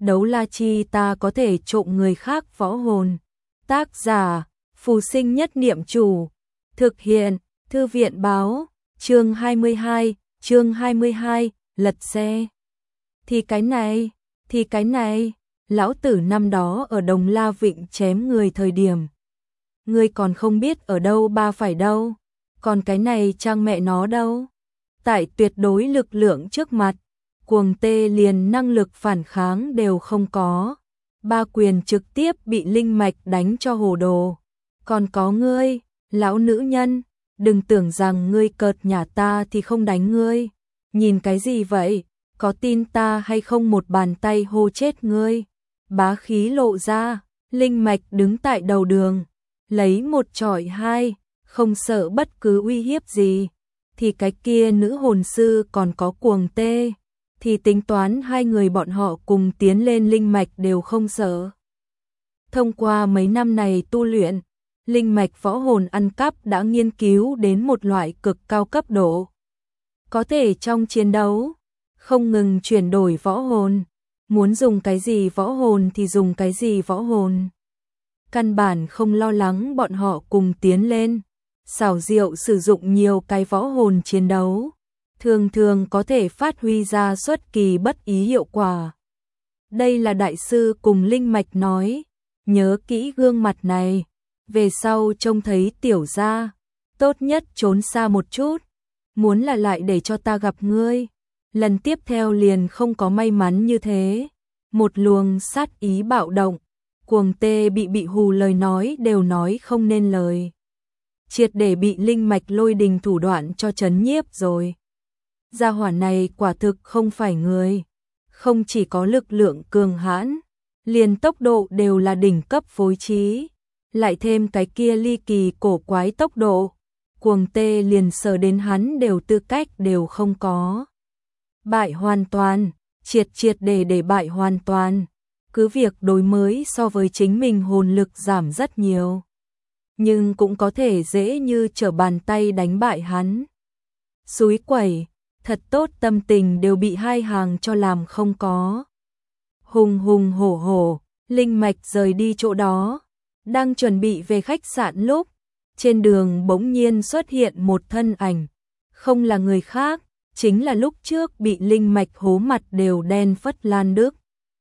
đấu la chi ta có thể trộm người khác võ hồn. Tác giả, Phù Sinh Nhất Niệm Chủ. Thực hiện, Thư viện báo, chương 22, lật xe. Thì cái này, lão tử năm đó ở Đồng La Vịnh chém người thời điểm. Ngươi còn không biết ở đâu ba phải đâu, còn cái này trang mẹ nó đâu. Tại tuyệt đối lực lượng trước mặt, cuồng tê liền năng lực phản kháng đều không có. Ba quyền trực tiếp bị linh mạch đánh cho hồ đồ. Còn có ngươi, lão nữ nhân, đừng tưởng rằng ngươi cợt nhả ta thì không đánh ngươi. Nhìn cái gì vậy, có tin ta hay không một bàn tay hô chết ngươi. Bá khí lộ ra, linh mạch đứng tại đầu đường, lấy một chọi hai, không sợ bất cứ uy hiếp gì. Thì cái kia nữ hồn sư còn có cuồng tê, thì tính toán hai người bọn họ cùng tiến lên linh mạch đều không sợ. Thông qua mấy năm này tu luyện, linh mạch võ hồn ăn cắp đã nghiên cứu đến một loại cực cao cấp độ. Có thể trong chiến đấu, không ngừng chuyển đổi võ hồn, muốn dùng cái gì võ hồn thì dùng cái gì võ hồn. Căn bản không lo lắng bọn họ cùng tiến lên, xảo diệu sử dụng nhiều cái võ hồn chiến đấu, thường thường có thể phát huy ra xuất kỳ bất ý hiệu quả. Đây là đại sư cùng linh mạch nói, nhớ kỹ gương mặt này, về sau trông thấy tiểu gia, tốt nhất trốn xa một chút, muốn là lại để cho ta gặp ngươi. Lần tiếp theo liền không có may mắn như thế, một luồng sát ý bạo động, cuồng tê bị hù lời nói đều nói không nên lời. Triệt để bị linh mạch lôi đình thủ đoạn cho chấn nhiếp rồi. Gia hỏa này quả thực không phải người, không chỉ có lực lượng cường hãn, liền tốc độ đều là đỉnh cấp phối trí, lại thêm cái kia ly kỳ cổ quái tốc độ, cuồng tê liền sờ đến hắn đều tư cách đều không có. Bại hoàn toàn, triệt để bại hoàn toàn, cứ việc đối mới so với chính mình hồn lực giảm rất nhiều, nhưng cũng có thể dễ như trở bàn tay đánh bại hắn. Xúi quẩy, thật tốt tâm tình đều bị hai hàng cho làm không có. Hùng hổ, linh mạch rời đi chỗ đó, đang chuẩn bị về khách sạn lúc, trên đường bỗng nhiên xuất hiện một thân ảnh, không là người khác, chính là lúc trước bị linh mạch hố mặt đều đen Phất Lan Đức.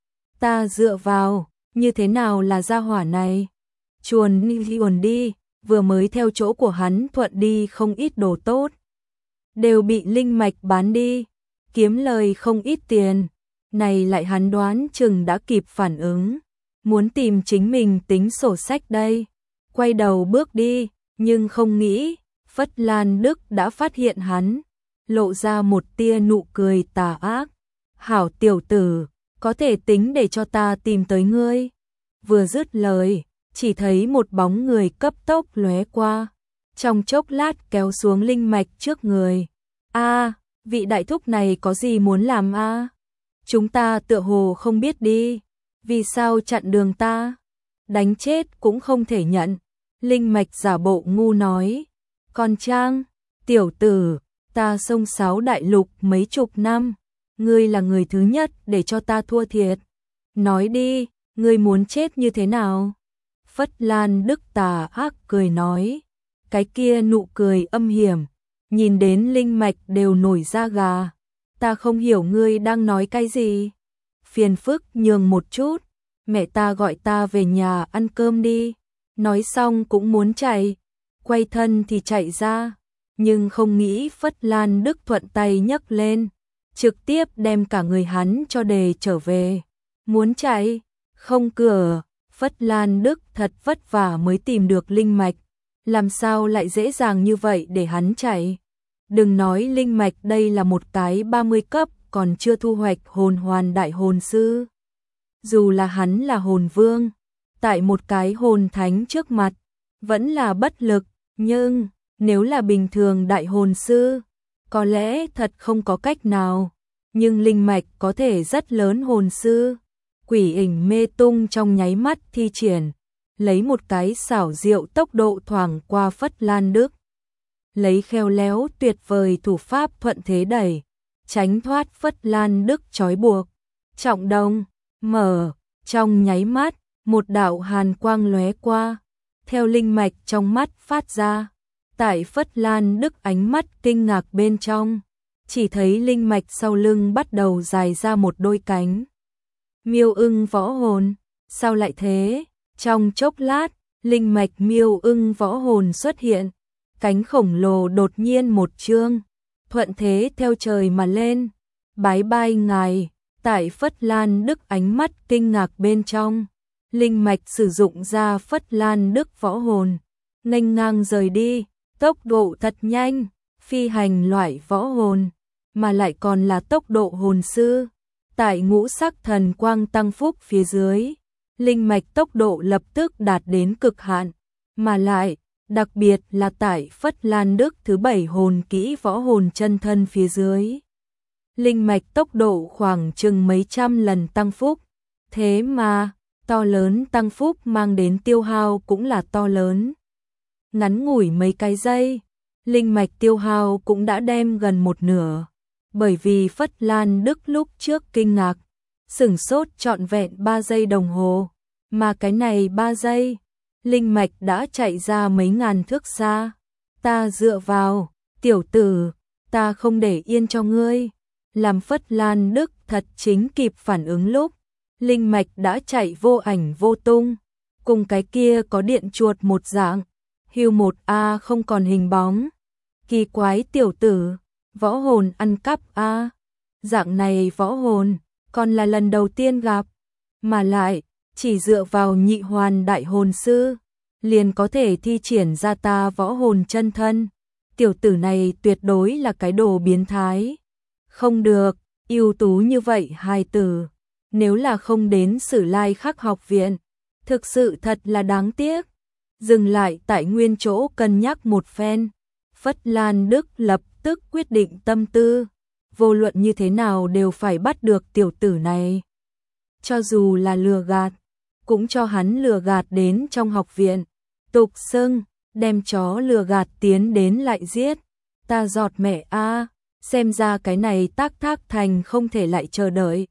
Ta dựa vào, như thế nào là gia hỏa này? Chuồn đi, vừa mới theo chỗ của hắn thuận đi không ít đồ tốt, đều bị linh mạch bán đi, kiếm lời không ít tiền. Này lại hắn đoán chừng đã kịp phản ứng, muốn tìm chính mình tính sổ sách đây. Quay đầu bước đi, nhưng không nghĩ, Phất Lan Đức đã phát hiện hắn, lộ ra một tia nụ cười tà ác. Hảo tiểu tử, có thể tính để cho ta tìm tới ngươi. Vừa dứt lời, chỉ thấy một bóng người cấp tốc lóe qua, trong chốc lát kéo xuống linh mạch trước người. A, vị đại thúc này có gì muốn làm a? Chúng ta tựa hồ không biết đi, vì sao chặn đường ta? Đánh chết cũng không thể nhận. Linh mạch giả bộ ngu nói, con Trang, tiểu tử, ta sông sáo đại lục mấy chục năm, ngươi là người thứ nhất để cho ta thua thiệt. Nói đi, ngươi muốn chết như thế nào? Phất Lan Đức tà ác cười nói, cái kia nụ cười âm hiểm, nhìn đến linh mạch đều nổi da gà. Ta không hiểu ngươi đang nói cái gì. Phiền phức nhường một chút, mẹ ta gọi ta về nhà ăn cơm đi. Nói xong cũng muốn chạy, quay thân thì chạy ra, nhưng không nghĩ Phất Lan Đức thuận tay nhấc lên, trực tiếp đem cả người hắn cho đề trở về. Muốn chạy, không cửa, Phất Lan Đức thật vất vả mới tìm được linh mạch, làm sao lại dễ dàng như vậy để hắn chạy. Đừng nói linh mạch đây là một cái 30 cấp còn chưa thu hoạch hồn hoàn đại hồn sư. Dù là hắn là hồn vương, tại một cái hồn thánh trước mặt, vẫn là bất lực, nhưng nếu là bình thường đại hồn sư, có lẽ thật không có cách nào. Nhưng linh mạch có thể rất lớn hồn sư, quỷ ảnh mê tung trong nháy mắt thi triển, lấy một cái xảo diệu tốc độ thoảng qua Phất Lan Đức. Lấy khéo léo tuyệt vời thủ pháp thuận thế đẩy, tránh thoát Phất Lan Đức trói buộc. Trọng Đông, mở, trong nháy mắt, một đạo hàn quang lóe qua, theo linh mạch trong mắt phát ra. Tại Phất Lan Đức ánh mắt kinh ngạc bên trong, chỉ thấy linh mạch sau lưng bắt đầu dài ra một đôi cánh. Miêu ưng võ hồn, sao lại thế? Trong chốc lát, linh mạch miêu ưng võ hồn xuất hiện, cánh khổng lồ đột nhiên một chương, thuận thế theo trời mà lên. Bái bai ngài. Tại Phất Lan Đức ánh mắt kinh ngạc bên trong, linh mạch sử dụng ra Phất Lan Đức võ hồn, nghênh ngang rời đi, tốc độ thật nhanh, phi hành loại võ hồn, mà lại còn là tốc độ hồn sư. Tại ngũ sắc thần quang tăng phúc phía dưới, linh mạch tốc độ lập tức đạt đến cực hạn, mà lại, đặc biệt là tại Phất Lan Đức thứ 7 hồn kỹ võ hồn chân thân phía dưới. Linh mạch tốc độ khoảng chừng mấy trăm lần tăng phúc, thế mà, to lớn tăng phúc mang đến tiêu hao cũng là to lớn. Ngắn ngủi mấy cái giây, linh mạch tiêu hao cũng đã đem gần một nửa, bởi vì Phất Lan Đức lúc trước kinh ngạc, sửng sốt trọn vẹn 3 giây đồng hồ, mà cái này 3 giây, linh mạch đã chạy ra mấy ngàn thước xa. Ta dựa vào, tiểu tử, ta không để yên cho ngươi. Làm Phất Lan Đức thật chính kịp phản ứng lúc, linh mạch đã chạy vô ảnh vô tung, cùng cái kia có điện chuột một dạng, hưu một a không còn hình bóng. Kỳ quái tiểu tử, võ hồn ăn cắp a, dạng này võ hồn, còn là lần đầu tiên gặp, mà lại, chỉ dựa vào nhị hoàn đại hồn sư, liền có thể thi triển ra ta võ hồn chân thân. Tiểu tử này tuyệt đối là cái đồ biến thái. Không được, ưu tú như vậy hài tử, nếu là không đến Sử Lai Khắc học viện, thực sự thật là đáng tiếc. Dừng lại tại nguyên chỗ cân nhắc một phen, Phất Lan Đức lập tức quyết định tâm tư, vô luận như thế nào đều phải bắt được tiểu tử này. Cho dù là lừa gạt, cũng cho hắn lừa gạt đến trong học viện, tục xưng, đem chó lừa gạt tiến đến lại giết. Ta giọt mẹ a, xem ra cái này Tác Thác Thành không thể lại chờ đợi.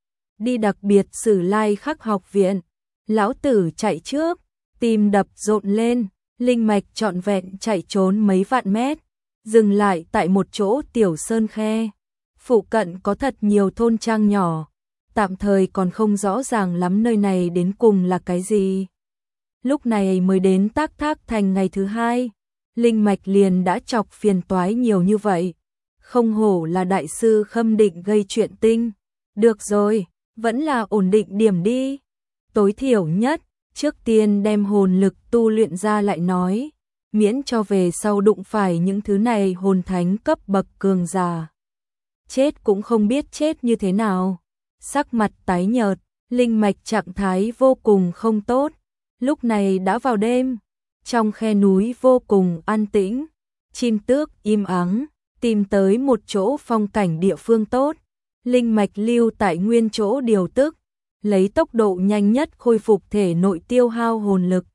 Đi đặc biệt Sử Lai Khắc học viện, lão tử chạy trước, tim đập rộn lên, linh mạch trọn vẹn chạy trốn mấy vạn mét, dừng lại tại một chỗ tiểu sơn khe. Phụ cận có thật nhiều thôn trang nhỏ, tạm thời còn không rõ ràng lắm nơi này đến cùng là cái gì. Lúc này mới đến Tác Thác Thành ngày thứ 2, linh mạch liền đã chọc phiền toái nhiều như vậy. Không hổ là đại sư Khâm Định gây chuyện tinh. Được rồi, vẫn là ổn định điểm đi. Tối thiểu nhất, trước tiên đem hồn lực tu luyện ra lại nói, miễn cho về sau đụng phải những thứ này hồn thánh cấp bậc cường giả. Chết cũng không biết chết như thế nào. Sắc mặt tái nhợt, linh mạch trạng thái vô cùng không tốt. Lúc này đã vào đêm, trong khe núi vô cùng an tĩnh, chim tước im ắng, tìm tới một chỗ phong cảnh địa phương tốt, linh mạch lưu tại nguyên chỗ điều tức, lấy tốc độ nhanh nhất khôi phục thể nội tiêu hao hồn lực.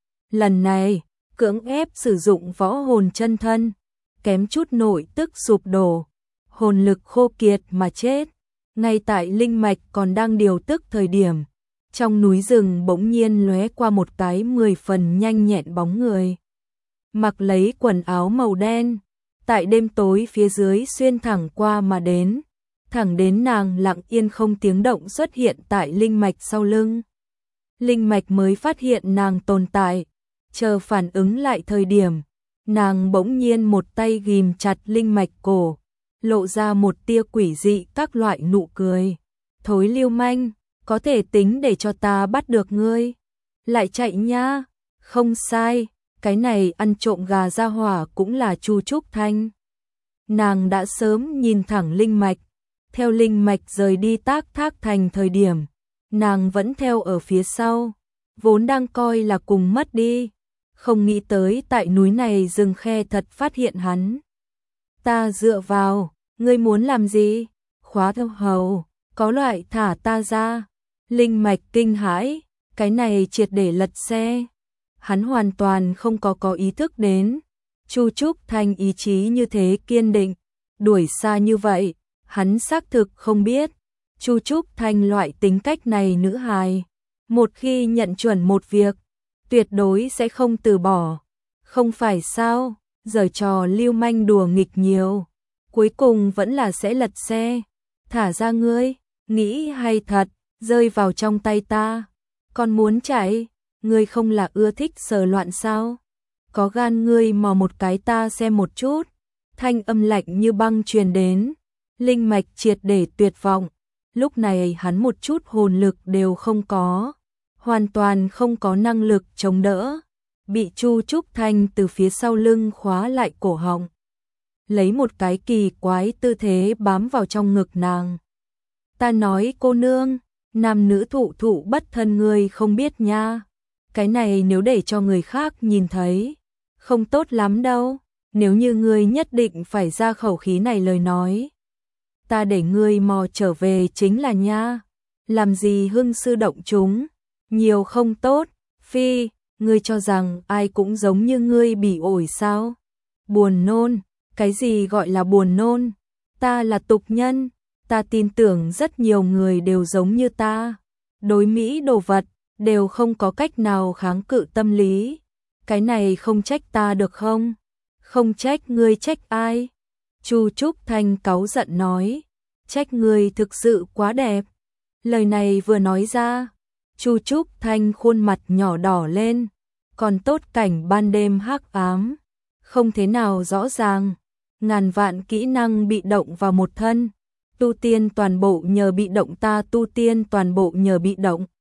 Lần này, cưỡng ép sử dụng võ hồn chân thân, kém chút nội tức sụp đổ, hồn lực khô kiệt mà chết. Ngay tại linh mạch còn đang điều tức thời điểm, trong núi rừng bỗng nhiên lóe qua một cái 10 phần nhanh nhẹn bóng người. Mặc lấy quần áo màu đen, tại đêm tối phía dưới xuyên thẳng qua mà đến, thẳng đến nàng lặng yên không tiếng động xuất hiện tại linh mạch sau lưng. Linh mạch mới phát hiện nàng tồn tại, chờ phản ứng lại thời điểm, nàng bỗng nhiên một tay ghim chặt linh mạch cổ, lộ ra một tia quỷ dị các loại nụ cười. Thối lưu manh, có thể tính để cho ta bắt được ngươi. Lại chạy nha, không sai, cái này ăn trộm gà ra hỏa cũng là Chu Trúc Thanh. Nàng đã sớm nhìn thẳng linh mạch, theo linh mạch rời đi Tác Thác Thành thời điểm, nàng vẫn theo ở phía sau, vốn đang coi là cùng mất đi, không nghĩ tới tại núi này rừng khe thật phát hiện hắn. Ta dựa vào, ngươi muốn làm gì? Khóa theo hầu, có loại thả ta ra. Linh mạch kinh hãi, cái này triệt để lật xe. Hắn hoàn toàn không có ý thức đến. Chu Trúc Thanh ý chí như thế kiên định, đuổi xa như vậy, hắn xác thực không biết. Chu Trúc Thanh loại tính cách này nữ hài, một khi nhận chuẩn một việc, tuyệt đối sẽ không từ bỏ. Không phải sao, giở trò lưu manh đùa nghịch nhiều, cuối cùng vẫn là sẽ lật xe. Thả ra ngươi, nghĩ hay thật, rơi vào trong tay ta. Còn muốn chạy, ngươi không là ưa thích sờ loạn sao? Có gan ngươi mò một cái ta xem một chút. Thanh âm lạnh như băng truyền đến, linh mạch triệt để tuyệt vọng. Lúc này hắn một chút hồn lực đều không có, hoàn toàn không có năng lực chống đỡ, bị Chu Trúc Thanh từ phía sau lưng khóa lại cổ họng, lấy một cái kỳ quái tư thế bám vào trong ngực nàng. Ta nói cô nương, nam nữ thụ thụ bất thân ngươi không biết nha, cái này nếu để cho người khác nhìn thấy, không tốt lắm đâu, nếu như ngươi nhất định phải ra khẩu khí này lời nói. Ta để ngươi mò trở về chính là nha, làm gì hưng sư động chúng, nhiều không tốt, phi, ngươi cho rằng ai cũng giống như ngươi bị ổi sao? Buồn nôn, cái gì gọi là buồn nôn? Ta là tục nhân, ta tin tưởng rất nhiều người đều giống như ta, đối mỹ đồ vật, đều không có cách nào kháng cự tâm lý. Cái này không trách ta được không? Không trách ngươi trách ai? Chu Trúc Thanh cáu giận nói, trách ngươi thực sự quá đẹp. Lời này vừa nói ra, Chu Trúc Thanh khuôn mặt nhỏ đỏ lên, còn tốt cảnh ban đêm hắc ám, không thế nào rõ ràng, ngàn vạn kỹ năng bị động vào một thân, tu tiên toàn bộ nhờ bị động ta tu tiên toàn bộ nhờ bị động.